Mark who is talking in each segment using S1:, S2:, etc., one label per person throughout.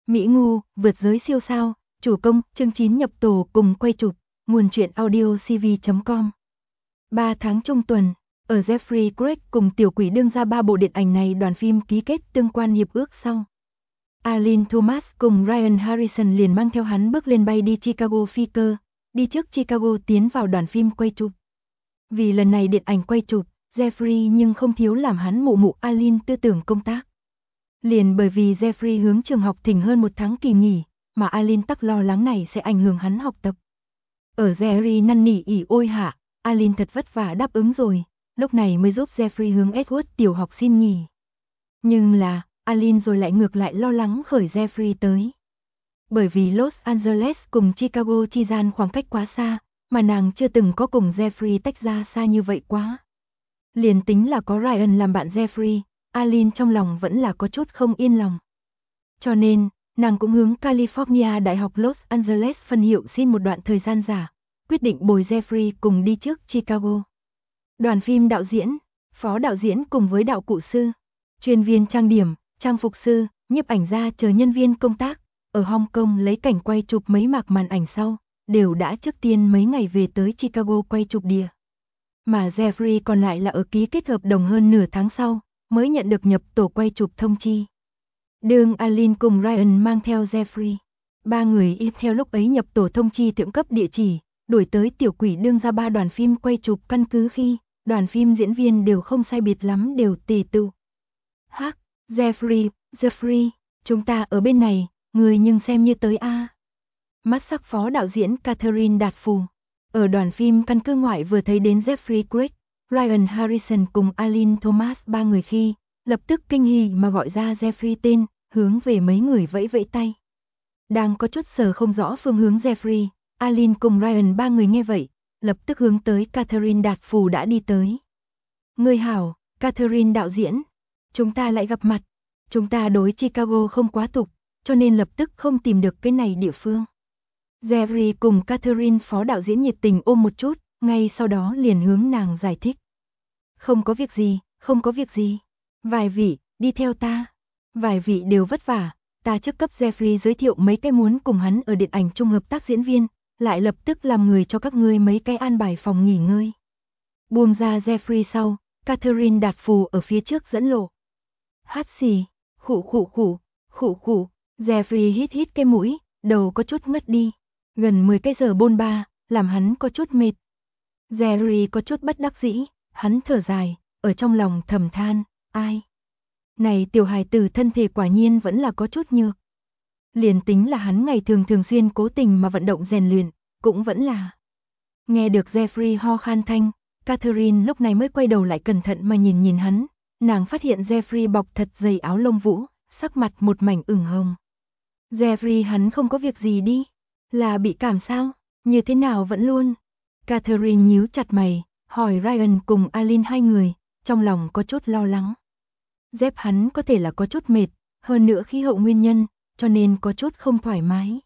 S1: Mỹ Ngu, vượt giới siêu sao, chủ công, chương 9 nhập tổ cùng quay chụp, nguồn truyện audio cv.com. 3 tháng trong tuần, ở Jeffrey Craig cùng tiểu quỷ đương ra 3 bộ điện ảnh này đoàn phim ký kết tương quan hiệp ước sau. Alin Thomas cùng Ryan Harrison liền mang theo hắn bước lên bay đi Chicago phi cơ, đi trước Chicago tiến vào đoàn phim quay chụp. Vì lần này điện ảnh quay chụp, Jeffrey nhưng không thiếu làm hắn mụ Alin tư tưởng công tác. Liền bởi vì Jeffrey hướng trường học thỉnh hơn 1 tháng kỳ nghỉ, mà Alin tắc lo lắng này sẽ ảnh hưởng hắn học tập. Ở Jerry năn nỉ ỉ ôi hạ, Alin thật vất vả đáp ứng rồi, lúc này mới giúp Jeffrey hướng Edward tiểu học xin nghỉ. Nhưng là, Alin rồi lại ngược lại lo lắng khởi Jeffrey tới. Bởi vì Los Angeles cùng Chicago chi gian khoảng cách quá xa, mà nàng chưa từng có cùng Jeffrey tách ra xa như vậy quá. Liền tính là có Ryan làm bạn Jeffrey, Alin trong lòng vẫn là có chút không yên lòng. Cho nên, nàng cũng hướng California Đại học Los Angeles phân hiệu xin một đoạn thời gian giả, quyết định bồi Jeffrey cùng đi trước Chicago. Đoàn phim đạo diễn, phó đạo diễn cùng với đạo cụ sư, chuyên viên trang điểm, trang phục sư, nhiếp ảnh gia chờ nhân viên công tác, ở Hong Kong lấy cảnh quay chụp mấy mạc màn ảnh sau, đều đã trước tiên mấy ngày về tới Chicago quay chụp địa. Mà Jeffrey còn lại là ở ký kết hợp đồng hơn nửa tháng sau, mới nhận được nhập tổ quay chụp thông chi. Đương Alin cùng Ryan mang theo Jeffrey, 3 người y theo lúc ấy nhập tổ thông chi thượng cấp địa chỉ, đuổi tới tiểu quỷ đương ra 3 đoàn phim quay chụp căn cứ khi, đoàn phim diễn viên đều không sai biệt lắm đều tề tựu. Hắc, Jeffrey, chúng ta ở bên này, người nhưng xem như tới a. Mắt sắc phó đạo diễn Catherine Đạt Phù, ở đoàn phim căn cứ ngoại vừa thấy đến Jeffrey Craig, Ryan Harrison cùng Alin Thomas 3 người khi, lập tức kinh hỉ mà gọi ra Jeffrey tên, hướng về mấy người vẫy vẫy tay. Đang có chút sờ không rõ phương hướng Jeffrey, Alin cùng Ryan 3 người nghe vậy, lập tức hướng tới Catherine Đạt Phù đã đi tới. Người hảo, Catherine đạo diễn, chúng ta lại gặp mặt, chúng ta đối Chicago không quá tục, cho nên lập tức không tìm được cái này địa phương. Jeffrey cùng Catherine phó đạo diễn nhiệt tình ôm một chút, ngay sau đó liền hướng nàng giải thích. Không có việc gì, vài vị, đi theo ta. Vài vị đều vất vả, ta trước cấp Jeffrey giới thiệu mấy cái muốn cùng hắn ở điện ảnh chung hợp tác diễn viên, lại lập tức làm người cho các ngươi mấy cái an bài phòng nghỉ ngơi. Buông ra Jeffrey sau, Catherine Đạt Phù ở phía trước dẫn lộ. Hát xì, khụ, Jeffrey hít cái mũi, đầu có chút ngất đi. Gần 10 cái giờ bôn ba, làm hắn có chút mệt. Jerry có chút bất đắc dĩ, hắn thở dài, ở trong lòng thầm than, ai? Này tiểu hài tử thân thể quả nhiên vẫn là có chút nhược. Liền tính là hắn ngày thường xuyên cố tình mà vận động rèn luyện, cũng vẫn là. Nghe được Jeffrey ho khan thanh, Catherine lúc này mới quay đầu lại cẩn thận mà nhìn hắn, nàng phát hiện Jeffrey bọc thật dày áo lông vũ, sắc mặt một mảnh ửng hồng. Jeffrey hắn không có việc gì đi, là bị cảm sao, như thế nào vẫn luôn. Catherine nhíu chặt mày, hỏi Ryan cùng Alin 2 người, trong lòng có chút lo lắng. Jeff hắn có thể là có chút mệt, hơn nữa khí hậu nguyên nhân, cho nên có chút không thoải mái.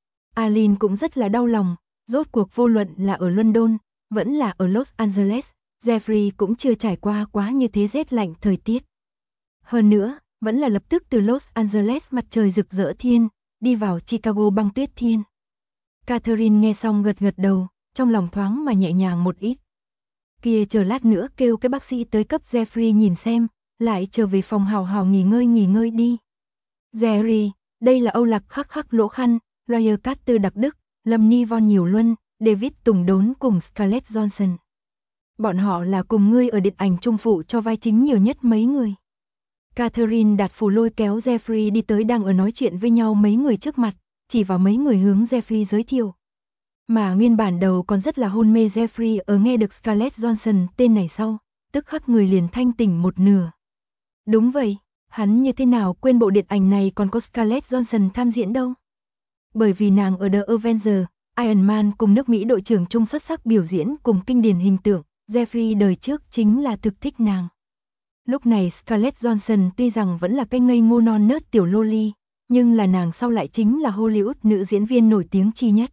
S1: Alin cũng rất là đau lòng, rốt cuộc vô luận là ở London, vẫn là ở Los Angeles, Jeffrey cũng chưa trải qua quá như thế rét lạnh thời tiết. Hơn nữa, vẫn là lập tức từ Los Angeles mặt trời rực rỡ thiên, đi vào Chicago băng tuyết thiên. Catherine nghe xong gật đầu, trong lòng thoáng mà nhẹ nhàng một ít. Kia chờ lát nữa kêu cái bác sĩ tới cấp Jeffrey nhìn xem, lại trở về phòng hào hào nghỉ ngơi đi. Jerry, đây là Âu Lạc khắc lỗ khăn, Roger Carter đặc đức, Lâm Ni Von nhiều luân, David Tùng đốn cùng Scarlett Johansson. Bọn họ là cùng ngươi ở điện ảnh trung phụ cho vai chính nhiều nhất mấy người. Catherine Đạt Phù lôi kéo Jeffrey đi tới đang ở nói chuyện với nhau mấy người trước mặt, chỉ vào mấy người hướng Jeffrey giới thiệu. Mà nguyên bản đầu còn rất là hôn mê Jeffrey ở nghe được Scarlett Johansson tên này sau, tức khắc người liền thanh tỉnh một nửa. Đúng vậy, hắn như thế nào quên bộ điện ảnh này còn có Scarlett Johansson tham diễn đâu. Bởi vì nàng ở The Avengers, Iron Man cùng nước Mỹ đội trưởng chung xuất sắc biểu diễn cùng kinh điển hình tượng, Jeffrey đời trước chính là thực thích nàng. Lúc này Scarlett Johansson tuy rằng vẫn là cái ngây ngô non nớt tiểu loli, nhưng là nàng sau lại chính là Hollywood nữ diễn viên nổi tiếng chi nhất.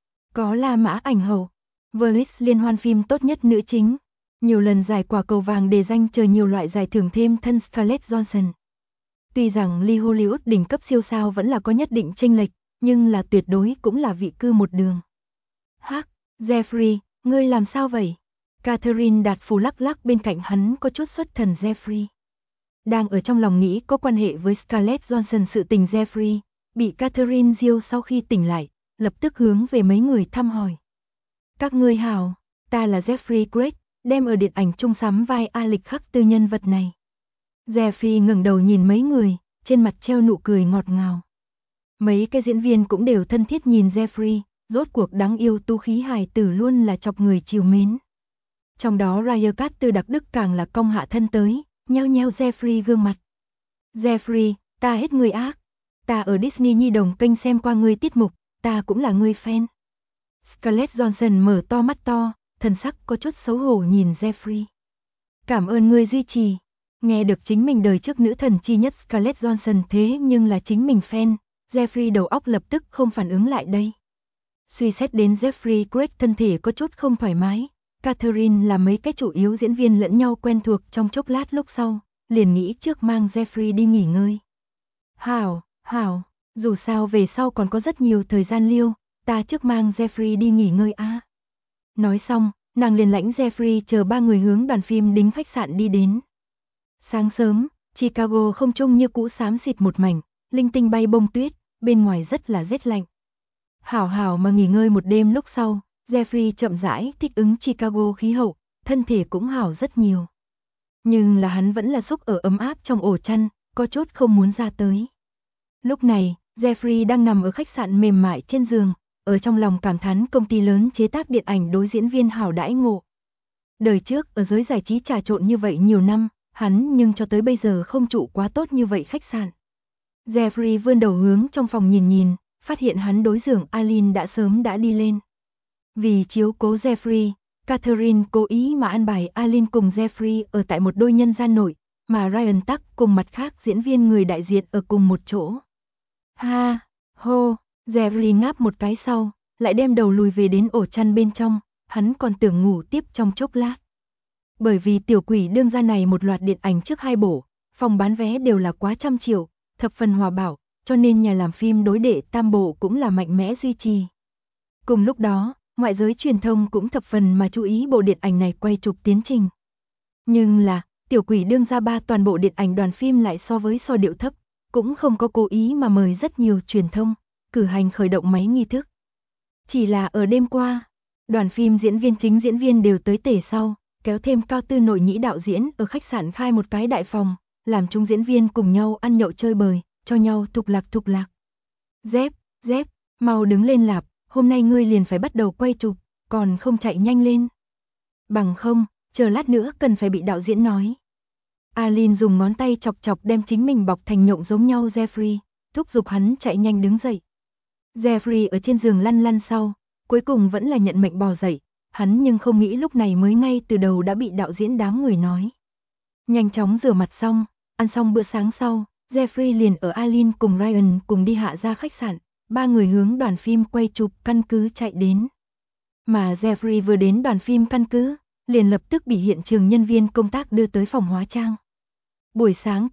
S1: Có La Mã ảnh hậu, Venice liên hoan phim tốt nhất nữ chính, nhiều lần giải quả cầu vàng đề danh chờ nhiều loại giải thưởng thêm thân Scarlett Johansson. Tuy rằng ly Hollywood đỉnh cấp siêu sao vẫn là có nhất định chênh lệch, nhưng là tuyệt đối cũng là vị cư một đường. Hắc, Jeffrey, ngươi làm sao vậy? Catherine Đạt Phù lắc lắc bên cạnh hắn có chút xuất thần Jeffrey. Đang ở trong lòng nghĩ có quan hệ với Scarlett Johansson sự tình Jeffrey, bị Catherine Diêu sau khi tỉnh lại, lập tức hướng về mấy người thăm hỏi. Các ngươi hảo, ta là Jeffrey Craig, đem ở điện ảnh chung sắm vai A Lịch Khắc Tư nhân vật này. Jeffrey ngẩng đầu nhìn mấy người, trên mặt treo nụ cười ngọt ngào. Mấy cái diễn viên cũng đều thân thiết nhìn Jeffrey, rốt cuộc đáng yêu tu khí hài tử luôn là chọc người chiều mến. Trong đó Ryan Carter đặc đức càng là cong hạ thân tới, nheo nheo Jeffrey gương mặt. Jeffrey, ta hết người ác. Ta ở Disney Nhi đồng kênh xem qua ngươi tiết mục, ta cũng là ngươi fan. Scarlett Johansson mở to mắt to, thần sắc có chút xấu hổ nhìn Jeffrey. Cảm ơn ngươi duy trì. Nghe được chính mình đời trước nữ thần chi nhất Scarlett Johansson thế nhưng là chính mình fan, Jeffrey đầu óc lập tức không phản ứng lại đây. Suy xét đến Jeffrey Craig thân thể có chút không thoải mái, Catherine là mấy cái chủ yếu diễn viên lẫn nhau quen thuộc trong chốc lát lúc sau, liền nghĩ trước mang Jeffrey đi nghỉ ngơi. Hảo, dù sao về sau còn có rất nhiều thời gian liêu, ta trước mang Jeffrey đi nghỉ ngơi a. Nói xong, nàng liền lãnh Jeffrey chờ ba người hướng đoàn phim đính khách sạn đi đến. Sáng sớm, Chicago không trung như cũ xám xịt một mảnh, linh tinh bay bông tuyết, bên ngoài rất là rét lạnh. Hảo mà nghỉ ngơi một đêm lúc sau, Jeffrey chậm rãi thích ứng Chicago khí hậu, thân thể cũng hảo rất nhiều. Nhưng là hắn vẫn là xúc ở ấm áp trong ổ chăn, có chút không muốn ra tới. Lúc này, Jeffrey đang nằm ở khách sạn mềm mại trên giường, ở trong lòng cảm thán công ty lớn chế tác điện ảnh đối diễn viên hảo đãi ngộ. Đời trước ở giới giải trí trà trộn như vậy nhiều năm, hắn nhưng cho tới bây giờ không trụ quá tốt như vậy khách sạn. Jeffrey vươn đầu hướng trong phòng nhìn, phát hiện hắn đối giường Aline đã sớm đã đi lên. Vì chiếu cố Jeffrey, Catherine cố ý mà an bài Aline cùng Jeffrey ở tại một đôi nhân gian nội, mà Ryan tắc cùng mặt khác diễn viên người đại diện ở cùng một chỗ. Ha, hô, Jeffrey ngáp một cái sau, lại đem đầu lùi về đến ổ chăn bên trong, hắn còn tưởng ngủ tiếp trong chốc lát. Bởi vì tiểu quỷ đương ra này một loạt điện ảnh trước 2 bộ, phòng bán vé đều là quá trăm triệu, thập phần hòa bảo, cho nên nhà làm phim đối đệ tam bộ cũng là mạnh mẽ duy trì. Cùng lúc đó, ngoại giới truyền thông cũng thập phần mà chú ý bộ điện ảnh này quay chụp tiến trình. Nhưng là, tiểu quỷ đương ra 3 toàn bộ điện ảnh đoàn phim lại so điệu thấp, cũng không có cố ý mà mời rất nhiều truyền thông, cử hành khởi động máy nghi thức. Chỉ là ở đêm qua, đoàn phim chính diễn viên đều tới tể sau, kéo thêm Cao Tư Nội Nhĩ đạo diễn ở khách sạn khai một cái đại phòng, làm chúng diễn viên cùng nhau ăn nhậu chơi bời, cho nhau thục lạc. Dép, mau đứng lên lạp, hôm nay ngươi liền phải bắt đầu quay chụp, còn không chạy nhanh lên. Bằng không, chờ lát nữa cần phải bị đạo diễn nói. Aline dùng ngón tay chọc đem chính mình bọc thành nhộng giống nhau Jeffrey, thúc giục hắn chạy nhanh đứng dậy. Jeffrey ở trên giường lăn sau, cuối cùng vẫn là nhận mệnh bò dậy, hắn nhưng không nghĩ lúc này mới ngay từ đầu đã bị đạo diễn đám người nói. Nhanh chóng rửa mặt xong, ăn xong bữa sáng sau, Jeffrey liền ở Aline cùng Ryan cùng đi hạ ra khách sạn, 3 người hướng đoàn phim quay chụp căn cứ chạy đến. Mà Jeffrey vừa đến đoàn phim căn cứ, liền lập tức bị hiện trường nhân viên công tác đưa tới phòng hóa trang. Buổi sáng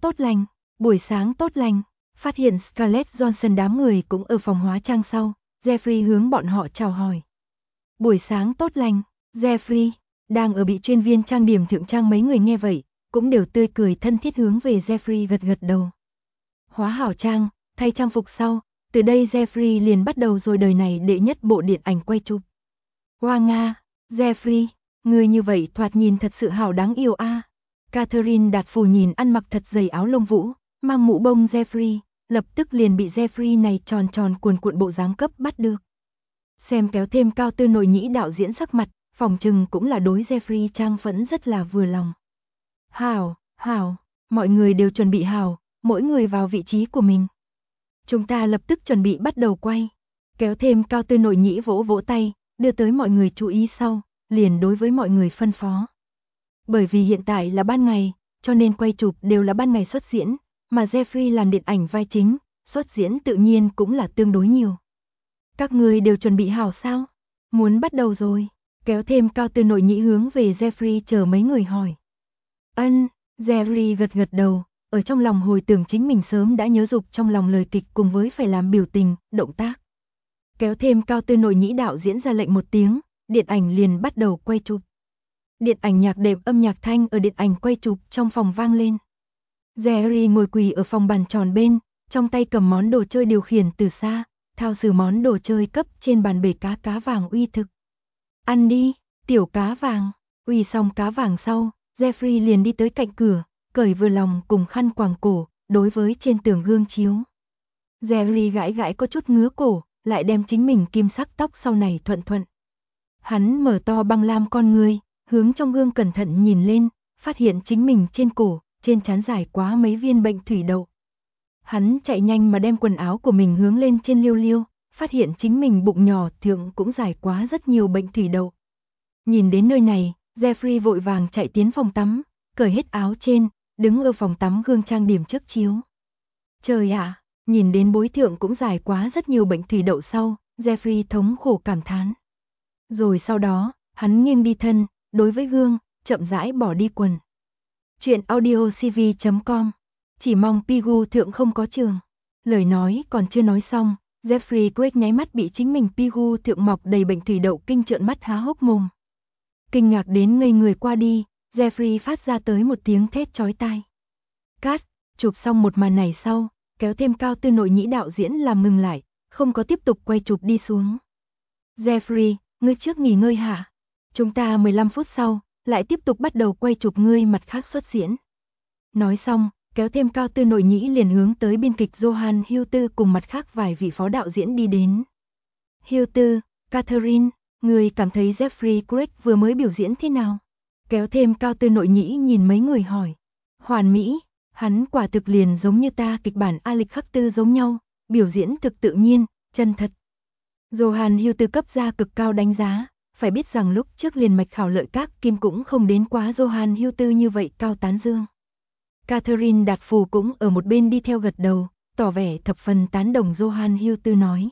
S1: tốt lành, phát hiện Scarlett Johansson đám người cũng ở phòng hóa trang sau, Jeffrey hướng bọn họ chào hỏi. Buổi sáng tốt lành, Jeffrey, đang ở bị chuyên viên trang điểm thượng trang mấy người nghe vậy, cũng đều tươi cười thân thiết hướng về Jeffrey gật đầu. Hóa hảo trang, thay trang phục sau, từ đây Jeffrey liền bắt đầu rồi đời này đệ nhất bộ điện ảnh quay chụp. Hoa Nga, Jeffrey, người như vậy thoạt nhìn thật sự hảo đáng yêu a. Catherine Đạt Phù nhìn ăn mặc thật dày áo lông vũ, mang mũ bông Jeffrey, lập tức liền bị Jeffrey này tròn cuộn bộ dáng cấp bắt được. Xem kéo thêm Cao Tư Nội Nhĩ đạo diễn sắc mặt, phòng trừng cũng là đối Jeffrey trang vẫn rất là vừa lòng. Hảo, mọi người đều chuẩn bị hảo, mỗi người vào vị trí của mình. Chúng ta lập tức chuẩn bị bắt đầu quay. Kéo thêm Cao Tư Nội Nhĩ vỗ tay, đưa tới mọi người chú ý sau, liền đối với mọi người phân phó. Bởi vì hiện tại là ban ngày, cho nên quay chụp đều là ban ngày xuất diễn, mà Jeffrey làm điện ảnh vai chính, xuất diễn tự nhiên cũng là tương đối nhiều. Các người đều chuẩn bị hảo sao? Muốn bắt đầu rồi. Kéo thêm Cao Tư Nội Nhĩ hướng về Jeffrey chờ mấy người hỏi. Jeffrey gật đầu, ở trong lòng hồi tưởng chính mình sớm đã nhớ dục trong lòng lời kịch cùng với phải làm biểu tình, động tác. Kéo thêm Cao Tư Nội Nhĩ đạo diễn ra lệnh một tiếng, điện ảnh liền bắt đầu quay chụp. Điện ảnh nhạc đệm âm nhạc thanh ở điện ảnh quay chụp trong phòng vang lên. Jerry ngồi quỳ ở phòng bàn tròn bên, trong tay cầm món đồ chơi điều khiển từ xa, thao xử món đồ chơi cấp trên bàn bể cá vàng uy thực. Ăn đi, tiểu cá vàng. Uy xong cá vàng sau, Jeffrey liền đi tới cạnh cửa, cởi vừa lòng cùng khăn quàng cổ, đối với trên tường gương chiếu. Jerry gãi gãi có chút ngứa cổ, lại đem chính mình kim sắc tóc sau này thuận thuận. Hắn mở to băng lam con ngươi, hướng trong gương cẩn thận nhìn lên, phát hiện chính mình trên cổ, trên trán dài quá mấy viên bệnh thủy đậu. Hắn chạy nhanh mà đem quần áo của mình hướng lên trên liêu liêu, phát hiện chính mình bụng nhỏ thượng cũng dài quá rất nhiều bệnh thủy đậu. Nhìn đến nơi này, Jeffrey vội vàng chạy tiến phòng tắm, cởi hết áo trên, đứng ở phòng tắm gương trang điểm trước chiếu. Trời ạ, nhìn đến bối thượng cũng dài quá rất nhiều bệnh thủy đậu sau, Jeffrey thống khổ cảm thán. Rồi sau đó, hắn nghiêng đi thân, đối với gương, chậm rãi bỏ đi quần. Chuyện audiocv.com. Chỉ mong Pigu thượng không có trường. Lời nói còn chưa nói xong, Jeffrey Craig nháy mắt bị chính mình Pigu thượng mọc đầy bệnh thủy đậu kinh trợn mắt há hốc mồm. Kinh ngạc đến ngây người qua đi, Jeffrey phát ra tới một tiếng thét chói tai. Cắt, chụp xong một màn này sau, kéo thêm Cao Tư Nội Nhĩ đạo diễn làm ngừng lại, không có tiếp tục quay chụp đi xuống. Jeffrey, ngươi trước nghỉ ngơi hả? Chúng ta 15 phút sau, lại tiếp tục bắt đầu quay chụp ngươi mặt khác xuất diễn. Nói xong, kéo thêm Cao Tư Nội Nhĩ liền hướng tới biên kịch Johan Hilter cùng mặt khác vài vị phó đạo diễn đi đến. Hilter, Catherine, người cảm thấy Jeffrey Craig vừa mới biểu diễn thế nào? Kéo thêm Cao Tư Nội Nhĩ nhìn mấy người hỏi. Hoàn mỹ, hắn quả thực liền giống như ta kịch bản Alex Khắc Tư giống nhau, biểu diễn thực tự nhiên, chân thật. Johan Hilter cấp ra cực cao đánh giá, phải biết rằng lúc trước liền mạch khảo lợi các kim cũng không đến quá Johan Hilter như vậy cao tán dương. Catherine Đạt Phù cũng ở một bên đi theo gật đầu, tỏ vẻ thập phần tán đồng Johan Hilter nói.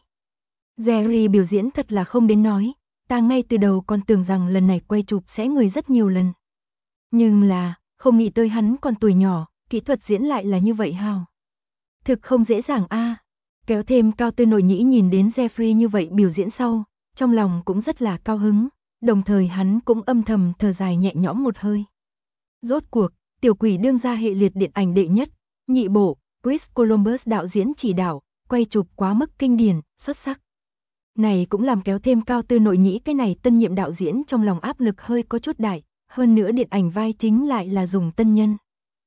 S1: Jerry biểu diễn thật là không đến nói, ta ngay từ đầu còn tưởng rằng lần này quay chụp sẽ người rất nhiều lần. Nhưng là, không nghĩ tới hắn còn tuổi nhỏ, kỹ thuật diễn lại là như vậy hào. Thực không dễ dàng a. Kéo thêm Cao Tư Nội Nhĩ nhìn đến Jeffrey như vậy biểu diễn sau, trong lòng cũng rất là cao hứng, đồng thời hắn cũng âm thầm thở dài nhẹ nhõm một hơi. Rốt cuộc, Tiểu Quỷ đương ra hệ liệt điện ảnh đệ nhất, nhị bộ, Chris Columbus đạo diễn chỉ đạo, quay chụp quá mức kinh điển, xuất sắc. Này cũng làm kéo thêm Cao Tư Nội Nhĩ cái này tân nhiệm đạo diễn trong lòng áp lực hơi có chút đại, hơn nữa điện ảnh vai chính lại là dùng tân nhân.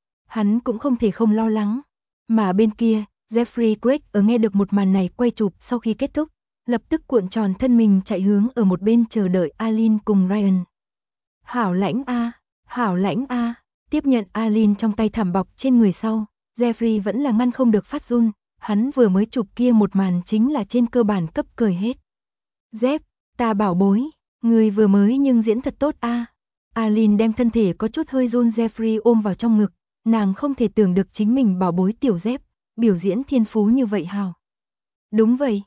S1: Hắn cũng không thể không lo lắng, mà bên kia, Jeffrey Craig ở nghe được một màn này quay chụp sau khi kết thúc, lập tức cuộn tròn thân mình chạy hướng ở một bên chờ đợi Aline cùng Ryan. Hảo lãnh a, hảo lãnh a, tiếp nhận Aline trong tay thảm bọc trên người sau, Jeffrey vẫn là ngăn không được phát run, hắn vừa mới chụp kia một màn chính là trên cơ bản cấp cười hết. Jeff, ta bảo bối, người vừa mới nhưng diễn thật tốt a. Aline đem thân thể có chút hơi run Jeffrey ôm vào trong ngực, nàng không thể tưởng được chính mình bảo bối tiểu Jeff, biểu diễn thiên phú như vậy hào. Đúng vậy,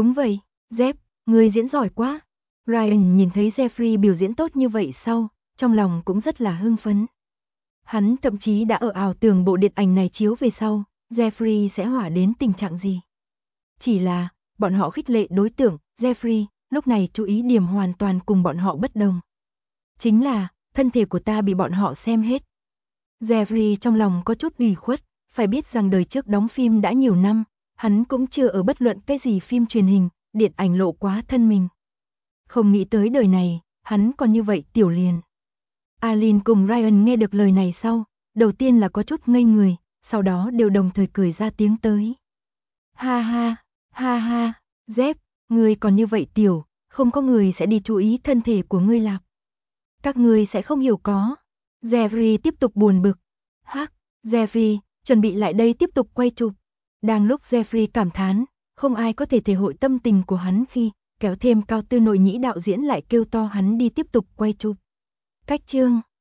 S1: Jeff, người diễn giỏi quá. Ryan nhìn thấy Jeffrey biểu diễn tốt như vậy sau, trong lòng cũng rất là hưng phấn. Hắn thậm chí đã ở ảo tưởng bộ điện ảnh này chiếu về sau, Jeffrey sẽ hỏa đến tình trạng gì. Chỉ là, bọn họ khích lệ đối tượng, Jeffrey, lúc này chú ý điểm hoàn toàn cùng bọn họ bất đồng. Chính là, thân thể của ta bị bọn họ xem hết. Jeffrey trong lòng có chút ủy khuất, phải biết rằng đời trước đóng phim đã nhiều năm, hắn cũng chưa ở bất luận cái gì phim truyền hình, điện ảnh lộ quá thân mình. Không nghĩ tới đời này, hắn còn như vậy tiểu liền. Aline cùng Ryan nghe được lời này sau, đầu tiên là có chút ngây người, sau đó đều đồng thời cười ra tiếng tới. Ha ha, Jeff, ngươi còn như vậy tiểu, không có người sẽ đi chú ý thân thể của ngươi lạc. Các ngươi sẽ không hiểu có. Jeffrey tiếp tục buồn bực. Hắc, Jeffrey, chuẩn bị lại đây tiếp tục quay chụp. Đang lúc Jeffrey cảm thán, không ai có thể thể hội tâm tình của hắn khi kéo thêm Cao Tư Nội Nhĩ đạo diễn lại kêu to hắn đi tiếp tục quay chụp. Cách chương